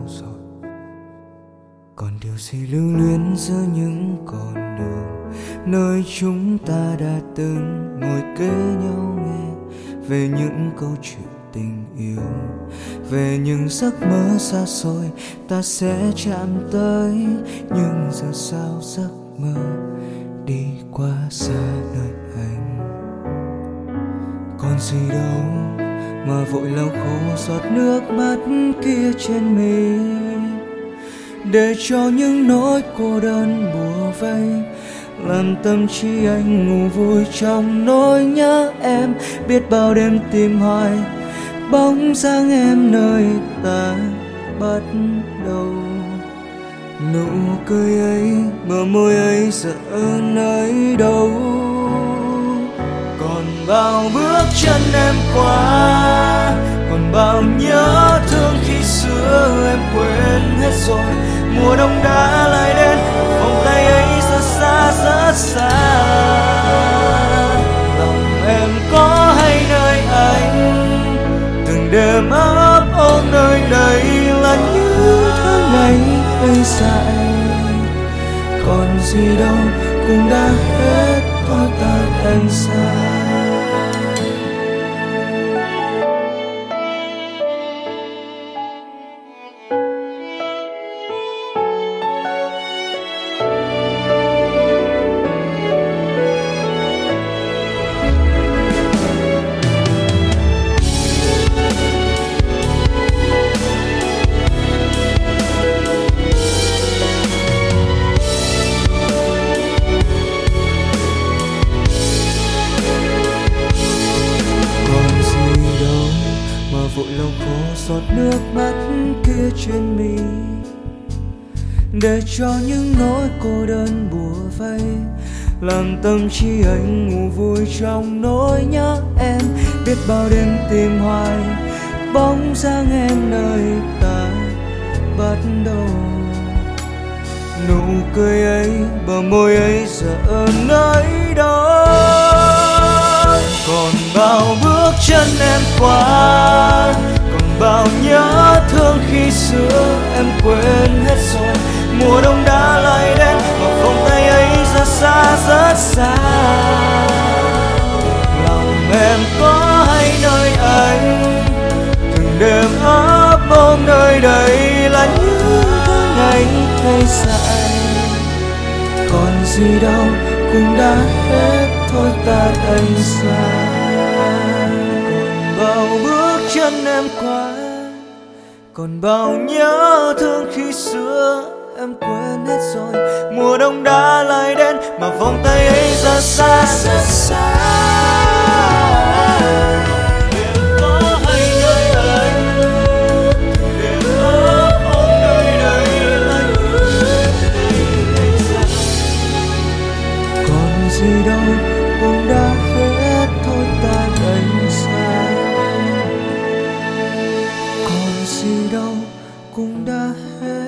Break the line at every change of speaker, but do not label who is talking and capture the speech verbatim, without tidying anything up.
rồi. Còn điều gì lưu luyến giữa những con đường nơi chúng ta đã từng ngồi kế nhau nghe về những câu chuyện tình yêu, về những giấc mơ xa xôi ta sẽ chạm tới. Nhưng giờ sao giấc mơ đi qua xa nơi anh. Còn gì đâu mà vội lau khô giọt nước mắt kia trên mi, để cho những nỗi cô đơn bủa vây, làm tâm trí anh ngủ vui trong nỗi nhớ em. Biết bao đêm tìm hoài bóng dáng em nơi ta bắt đầu. Nụ cười ấy, bờ môi ấy giờ ở nơi đâu? Còn bao bước chân em qua, còn bao nhớ thương khi xưa em quên hết rồi. Mùa đông đã lại đến, vòng tay ấy rất xa rất xa. Lòng em có hay nơi anh, từng đêm ấp ôm nơi đây là những tháng ngày ngây dại. Còn gì đâu cũng đã hết, có ta anh xa. Vội lau khô giọt nước mắt kia trên mi, để cho những nỗi cô đơn bủa vây, làm tâm trí anh ngủ vui trong nỗi nhớ em. Biết bao đêm tìm hoài bóng dáng em nơi ta bắt đầu. Nụ cười ấy, bờ môi ấy giờ ở nơi đó? Còn bao bước chân em qua, còn bao nhớ thương khi xưa em quên hết rồi. Mùa đông đã lại đến, và vòng tay ấy rất xa rất xa. Lòng em có hay nơi anh, từng đêm ấp ôm nơi đây là những tháng ngày ngây dại. Còn gì đâu cũng đã hết, thôi ta anh xa. Còn bao bước chân em qua, còn bao nhớ thương khi xưa em quên hết rồi. Mùa đông đã lại đến, mà vòng tay ấy ra xa rất xa. Gì đâu cũng đã hết, thôi ta anh xa. Còn gì đâu cũng đã hết.